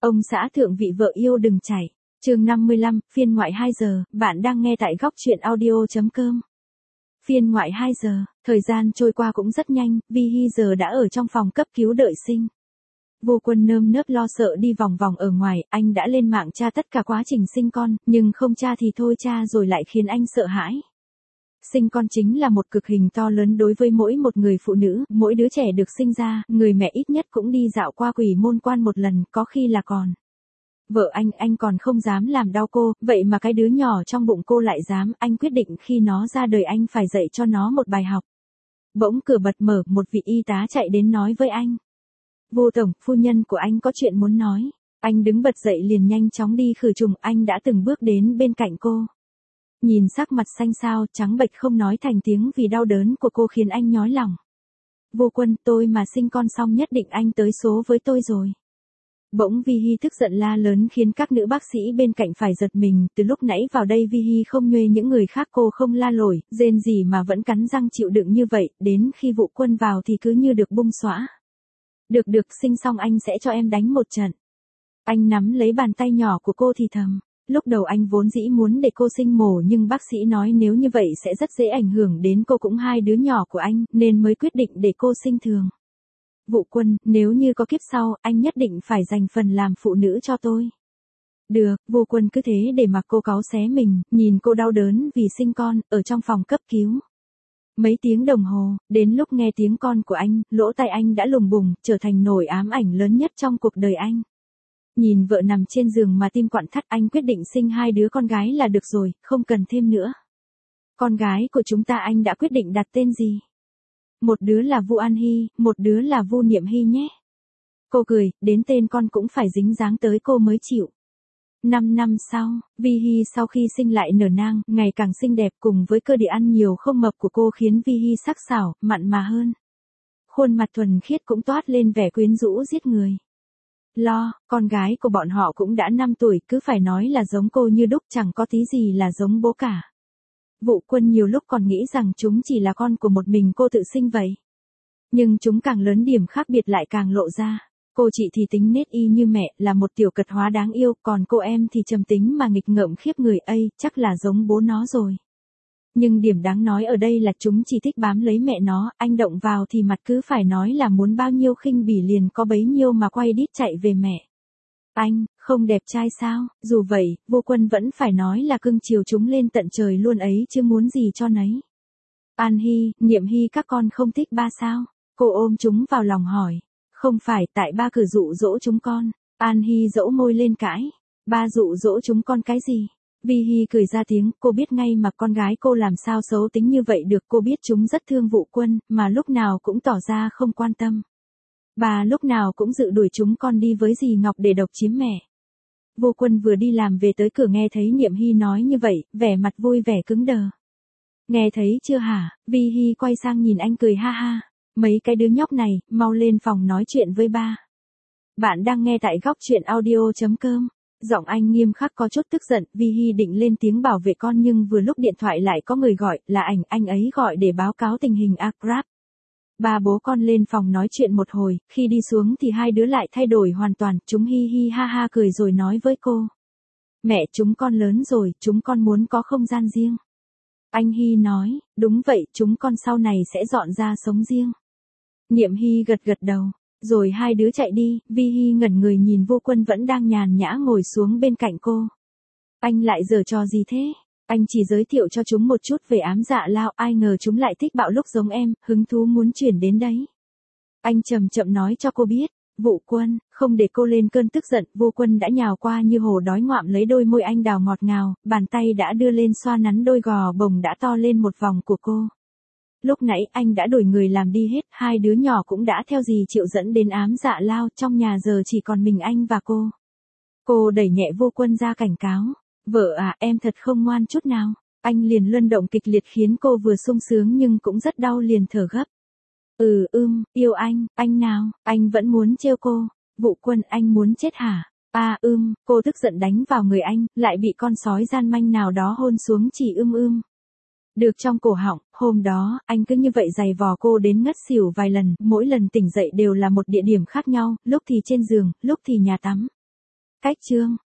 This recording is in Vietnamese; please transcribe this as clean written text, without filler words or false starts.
Ông xã thượng vị vợ yêu đừng chạy. Chương 55, phiên ngoại 2 giờ, bạn đang nghe tại góc truyện audio.com. Phiên ngoại 2 giờ, thời gian trôi qua cũng rất nhanh, Vi Hy giờ đã ở trong phòng cấp cứu đợi sinh. Vô Quân nơm nớp lo sợ đi vòng vòng ở ngoài, anh đã lên mạng tra tất cả quá trình sinh con, nhưng không tra thì thôi tra rồi lại khiến anh sợ hãi. Sinh con chính là một cực hình to lớn đối với mỗi một người phụ nữ, mỗi đứa trẻ được sinh ra, người mẹ ít nhất cũng đi dạo qua quỷ môn quan một lần, có khi là còn. Vợ anh còn không dám làm đau cô, vậy mà cái đứa nhỏ trong bụng cô lại dám, anh quyết định khi nó ra đời anh phải dạy cho nó một bài học. Bỗng cửa bật mở, một vị y tá chạy đến nói với anh. Vô tổng, phu nhân của anh có chuyện muốn nói. Anh đứng bật dậy liền nhanh chóng đi khử trùng, anh đã từng bước đến bên cạnh cô. Nhìn sắc mặt xanh xao, trắng bệch không nói thành tiếng vì đau đớn của cô khiến anh nhói lòng. Vô Quân, tôi mà sinh con xong nhất định anh tới số với tôi rồi. Bỗng Vi Hy tức giận la lớn khiến các nữ bác sĩ bên cạnh phải giật mình, từ lúc nãy vào đây Vi Hy không nhuê những người khác cô không la lổi, rên gì mà vẫn cắn răng chịu đựng như vậy, đến khi Vũ Quân vào thì cứ như được bung xõa. Được, sinh xong anh sẽ cho em đánh một trận. Anh nắm lấy bàn tay nhỏ của cô thì thầm. Lúc đầu anh vốn dĩ muốn để cô sinh mổ nhưng bác sĩ nói nếu như vậy sẽ rất dễ ảnh hưởng đến cô cũng hai đứa nhỏ của anh, nên mới quyết định để cô sinh thường. Vũ Quân, nếu như có kiếp sau, anh nhất định phải dành phần làm phụ nữ cho tôi. Được, Vô Quân cứ thế để mặc cô cáu xé mình, nhìn cô đau đớn vì sinh con, ở trong phòng cấp cứu. Mấy tiếng đồng hồ, đến lúc nghe tiếng con của anh, lỗ tai anh đã lùng bùng, trở thành nỗi ám ảnh lớn nhất trong cuộc đời anh. Nhìn vợ nằm trên giường mà tim quặn thắt, anh quyết định sinh hai đứa con gái là được rồi, không cần thêm nữa. Con gái của chúng ta anh đã quyết định đặt tên gì? Một đứa là Vu An Hy, một đứa là Vu Niệm Hy nhé. Cô cười, đến tên con cũng phải dính dáng tới cô mới chịu. 5 năm sau, Vi Hy sau khi sinh lại nở nang, ngày càng xinh đẹp cùng với cơ địa ăn nhiều không mập của cô khiến Vi Hy sắc sảo, mặn mà hơn. Khuôn mặt thuần khiết cũng toát lên vẻ quyến rũ giết người. Con gái của bọn họ cũng đã 5 tuổi, cứ phải nói là giống cô như đúc, chẳng có tí gì là giống bố cả. Vũ Quân nhiều lúc còn nghĩ rằng chúng chỉ là con của một mình cô tự sinh vậy. Nhưng chúng càng lớn điểm khác biệt lại càng lộ ra. Cô chị thì tính nết y như mẹ, là một tiểu cật hóa đáng yêu, còn cô em thì trầm tính mà nghịch ngợm khiếp người ấy, chắc là giống bố nó rồi. Nhưng điểm đáng nói ở đây là chúng chỉ thích bám lấy mẹ nó, anh động vào thì mặt cứ phải nói là muốn bao nhiêu khinh bỉ liền có bấy nhiêu mà quay đít chạy về mẹ. Anh, không đẹp trai sao, dù vậy, Vô Quân vẫn phải nói là cưng chiều chúng lên tận trời luôn ấy chứ muốn gì cho nấy. An Hy, Niệm Hy các con không thích ba sao? Cô ôm chúng vào lòng hỏi. Không phải, tại ba cứ dụ dỗ chúng con. An Hy dẫu môi lên cãi. Ba dụ dỗ chúng con cái gì? Vi Hy cười ra tiếng, cô biết ngay mà con gái cô làm sao xấu tính như vậy được, cô biết chúng rất thương Vũ Quân, mà lúc nào cũng tỏ ra không quan tâm. Bà lúc nào cũng dự đuổi chúng con đi với dì Ngọc để độc chiếm mẹ. Vô Quân vừa đi làm về tới cửa nghe thấy Niệm Hy nói như vậy, vẻ mặt vui vẻ cứng đờ. Nghe thấy chưa hả? Vi Hy quay sang nhìn anh cười ha ha. Mấy cái đứa nhóc này, mau lên phòng nói chuyện với ba. Bạn đang nghe tại góc truyện audio.com. Giọng anh nghiêm khắc có chút tức giận, Vi Hy định lên tiếng bảo vệ con nhưng vừa lúc điện thoại lại có người gọi, là anh ấy gọi để báo cáo tình hình Akrab. Ba bố con lên phòng nói chuyện một hồi, khi đi xuống thì hai đứa lại thay đổi hoàn toàn, chúng hi hi ha ha cười rồi nói với cô. Mẹ chúng con lớn rồi, chúng con muốn có không gian riêng. Anh Hy nói, đúng vậy, chúng con sau này sẽ dọn ra sống riêng. Niệm Hy gật gật đầu. Rồi hai đứa chạy đi, Vi Hy ngẩn người nhìn Vô Quân vẫn đang nhàn nhã ngồi xuống bên cạnh cô. Anh lại giở trò gì thế? Anh chỉ giới thiệu cho chúng một chút về ám dạ lao, ai ngờ chúng lại thích bạo lúc giống em, hứng thú muốn chuyển đến đấy. Anh chậm chậm nói cho cô biết. Vũ Quân, không để cô lên cơn tức giận, Vô Quân đã nhào qua như hổ đói ngoạm lấy đôi môi anh đào ngọt ngào, bàn tay đã đưa lên xoa nắn đôi gò bồng đã to lên một vòng của cô. Lúc nãy anh đã đổi người làm đi hết, hai đứa nhỏ cũng đã theo dì Triệu dẫn đến ám dạ lao, trong nhà giờ chỉ còn mình anh và cô. Cô đẩy nhẹ Vô Quân ra cảnh cáo. Vợ à, em thật không ngoan chút nào. Anh liền luân động kịch liệt khiến cô vừa sung sướng nhưng cũng rất đau liền thở gấp. Yêu anh nào, anh vẫn muốn trêu cô. Vũ Quân, anh muốn chết hả? Cô tức giận đánh vào người anh, lại bị con sói gian manh nào đó hôn xuống chỉ Được trong cổ họng, hôm đó, anh cứ như vậy giày vò cô đến ngất xỉu vài lần, mỗi lần tỉnh dậy đều là một địa điểm khác nhau, lúc thì trên giường, lúc thì nhà tắm. Cách chương